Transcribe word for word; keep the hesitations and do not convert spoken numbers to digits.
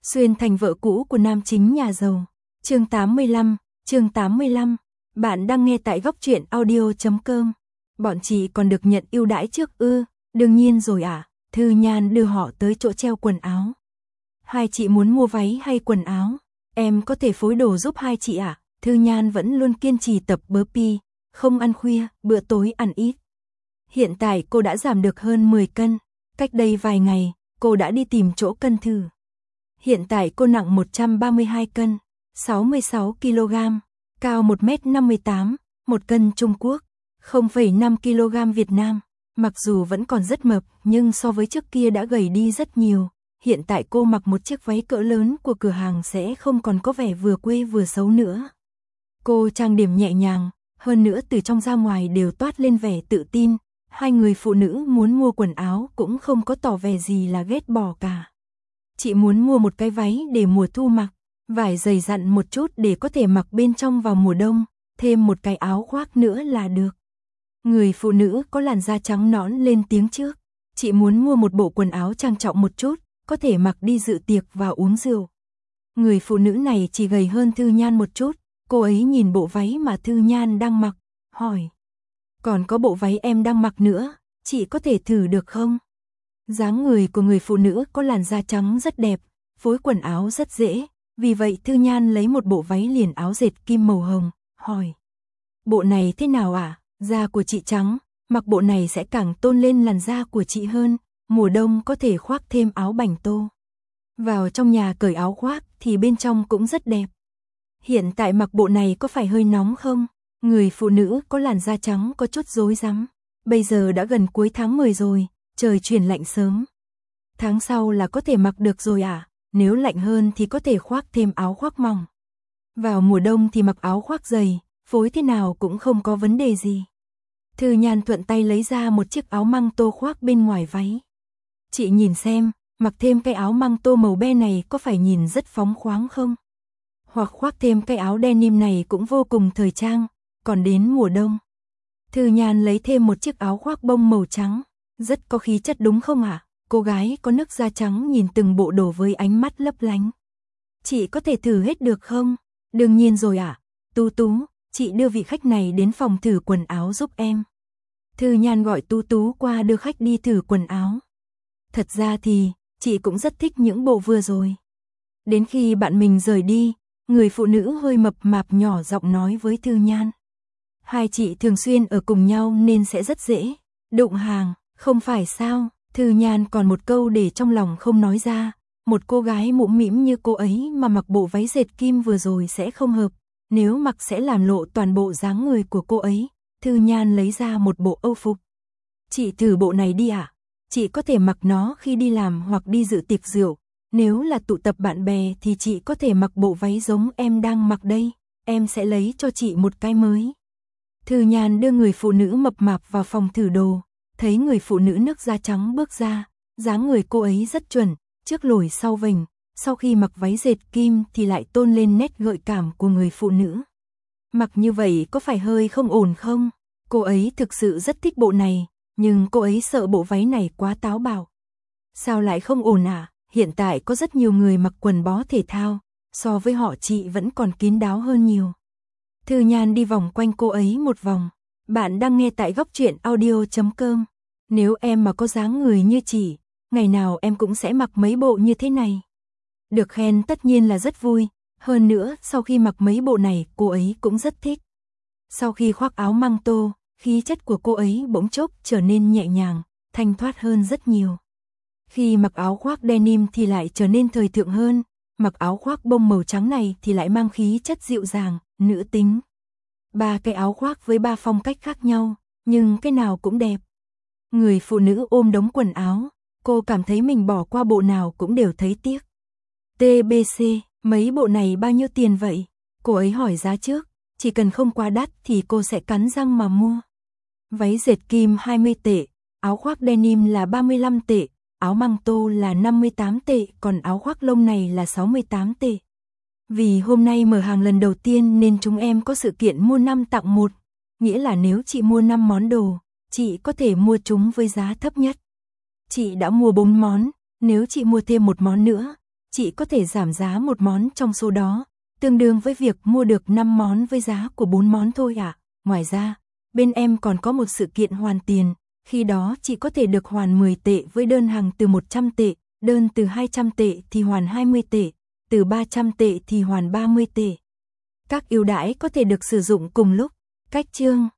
Xuyên thành vợ cũ của nam chính nhà giàu. Chương tám mươi lăm, chương tám mươi lăm. Bạn đang nghe tại góc truyện audio chấm com. Bọn chị còn được nhận ưu đãi trước ư? Đương nhiên rồi ạ. À. Thư Nhan đưa họ tới chỗ treo quần áo. Hai chị muốn mua váy hay quần áo? Em có thể phối đồ giúp hai chị ạ. À? Thư Nhan vẫn luôn kiên trì tập burpee, không ăn khuya, bữa tối ăn ít. Hiện tại cô đã giảm được hơn mười cân. Cách đây vài ngày, cô đã đi tìm chỗ cân thử. Hiện tại cô nặng một trăm ba mươi hai cân, sáu mươi sáu ki lô gam, cao một mét năm mươi tám, một cân Trung Quốc, không phẩy năm ki lô gam Việt Nam. Mặc dù vẫn còn rất mập, nhưng so với trước kia đã gầy đi rất nhiều. Hiện tại cô mặc một chiếc váy cỡ lớn của cửa hàng sẽ không còn có vẻ vừa quê vừa xấu nữa. Cô trang điểm nhẹ nhàng, hơn nữa từ trong ra ngoài đều toát lên vẻ tự tin. Hai người phụ nữ muốn mua quần áo cũng không có tỏ vẻ gì là ghét bỏ cả. Chị muốn mua một cái váy để mùa thu mặc, vải dày dặn một chút để có thể mặc bên trong vào mùa đông, thêm một cái áo khoác nữa là được. Người phụ nữ có làn da trắng nõn lên tiếng trước. Chị muốn mua một bộ quần áo trang trọng một chút, có thể mặc đi dự tiệc và uống rượu. Người phụ nữ này chỉ gầy hơn Thư Nhan một chút, cô ấy nhìn bộ váy mà Thư Nhan đang mặc, hỏi. Còn có bộ váy em đang mặc nữa, chị có thể thử được không? Dáng người của người phụ nữ có làn da trắng rất đẹp, phối quần áo rất dễ, vì vậy Thư Nhan lấy một bộ váy liền áo dệt kim màu hồng, hỏi. Bộ này thế nào ạ? À? Da của chị trắng, mặc bộ này sẽ càng tôn lên làn da của chị hơn, mùa đông có thể khoác thêm áo bành tô. Vào trong nhà cởi áo khoác thì bên trong cũng rất đẹp. Hiện tại mặc bộ này có phải hơi nóng không? Người phụ nữ có làn da trắng có chút rối rắm. Bây giờ đã gần cuối tháng mười rồi, trời chuyển lạnh sớm. Tháng sau là có thể mặc được rồi à? Nếu lạnh hơn thì có thể khoác thêm áo khoác mỏng. Vào mùa đông thì mặc áo khoác dày, phối thế nào cũng không có vấn đề gì. Thư Nhan thuận tay lấy ra một chiếc áo măng tô khoác bên ngoài váy. Chị nhìn xem, mặc thêm cái áo măng tô màu be này có phải nhìn rất phóng khoáng không? Hoặc khoác thêm cái áo denim này cũng vô cùng thời trang. Còn đến mùa đông, Thư Nhan lấy thêm một chiếc áo khoác bông màu trắng, rất có khí chất đúng không ạ? À? Cô gái có nước da trắng nhìn từng bộ đồ với ánh mắt lấp lánh. Chị có thể thử hết được không? Đương nhiên rồi ạ. À? Tú Tú, chị đưa vị khách này đến phòng thử quần áo giúp em. Thư Nhan gọi Tú Tú qua đưa khách đi thử quần áo. Thật ra thì, chị cũng rất thích những bộ vừa rồi. Đến khi bạn mình rời đi, người phụ nữ hơi mập mạp nhỏ giọng nói với Thư Nhan. Hai chị thường xuyên ở cùng nhau nên sẽ rất dễ đụng hàng, không phải sao? Thư Nhan còn một câu để trong lòng không nói ra, một cô gái mũm mĩm như cô ấy mà mặc bộ váy dệt kim vừa rồi sẽ không hợp, nếu mặc sẽ làm lộ toàn bộ dáng người của cô ấy. Thư Nhan lấy ra một bộ âu phục. Chị thử bộ này đi ạ. À? Chị có thể mặc nó khi đi làm hoặc đi dự tiệc rượu, nếu là tụ tập bạn bè thì chị có thể mặc bộ váy giống em đang mặc đây, em sẽ lấy cho chị một cái mới. Thư Nhan đưa người phụ nữ mập mạp vào phòng thử đồ, thấy người phụ nữ nước da trắng bước ra, dáng người cô ấy rất chuẩn, trước lồi sau vành, sau khi mặc váy dệt kim thì lại tôn lên nét gợi cảm của người phụ nữ. Mặc như vậy có phải hơi không ổn không? Cô ấy thực sự rất thích bộ này, nhưng cô ấy sợ bộ váy này quá táo bạo. Sao lại không ổn à? Hiện tại có rất nhiều người mặc quần bó thể thao, so với họ chị vẫn còn kín đáo hơn nhiều. Thư Nhan đi vòng quanh cô ấy một vòng. Bạn đang nghe tại góc truyện audio chấm com. Nếu em mà có dáng người như chị, ngày nào em cũng sẽ mặc mấy bộ như thế này. Được khen tất nhiên là rất vui, hơn nữa sau khi mặc mấy bộ này cô ấy cũng rất thích. Sau khi khoác áo măng tô, khí chất của cô ấy bỗng chốc trở nên nhẹ nhàng, thanh thoát hơn rất nhiều. Khi mặc áo khoác denim thì lại trở nên thời thượng hơn, mặc áo khoác bông màu trắng này thì lại mang khí chất dịu dàng, nữ tính. Ba cái áo khoác với ba phong cách khác nhau, nhưng cái nào cũng đẹp. Người phụ nữ ôm đống quần áo, cô cảm thấy mình bỏ qua bộ nào cũng đều thấy tiếc. tê bê xê, mấy bộ này bao nhiêu tiền vậy? Cô ấy hỏi giá trước, chỉ cần không quá đắt thì cô sẽ cắn răng mà mua. Váy dệt kim hai mươi tệ, áo khoác denim là ba mươi lăm tệ, áo măng tô là năm mươi tám tệ, còn áo khoác lông này là sáu mươi tám tệ. Vì hôm nay mở hàng lần đầu tiên nên chúng em có sự kiện mua năm tặng một, nghĩa là nếu chị mua năm món đồ, chị có thể mua chúng với giá thấp nhất. Chị đã mua bốn món, nếu chị mua thêm một món nữa, chị có thể giảm giá một món trong số đó, tương đương với việc mua được năm món với giá của bốn món thôi ạ. À. Ngoài ra, bên em còn có một sự kiện hoàn tiền, khi đó chị có thể được hoàn mười tệ với đơn hàng từ một trăm tệ, đơn từ hai trăm tệ thì hoàn hai mươi tệ, từ ba trăm tệ thì hoàn ba mươi tệ. Các ưu đãi có thể được sử dụng cùng lúc. Cách chương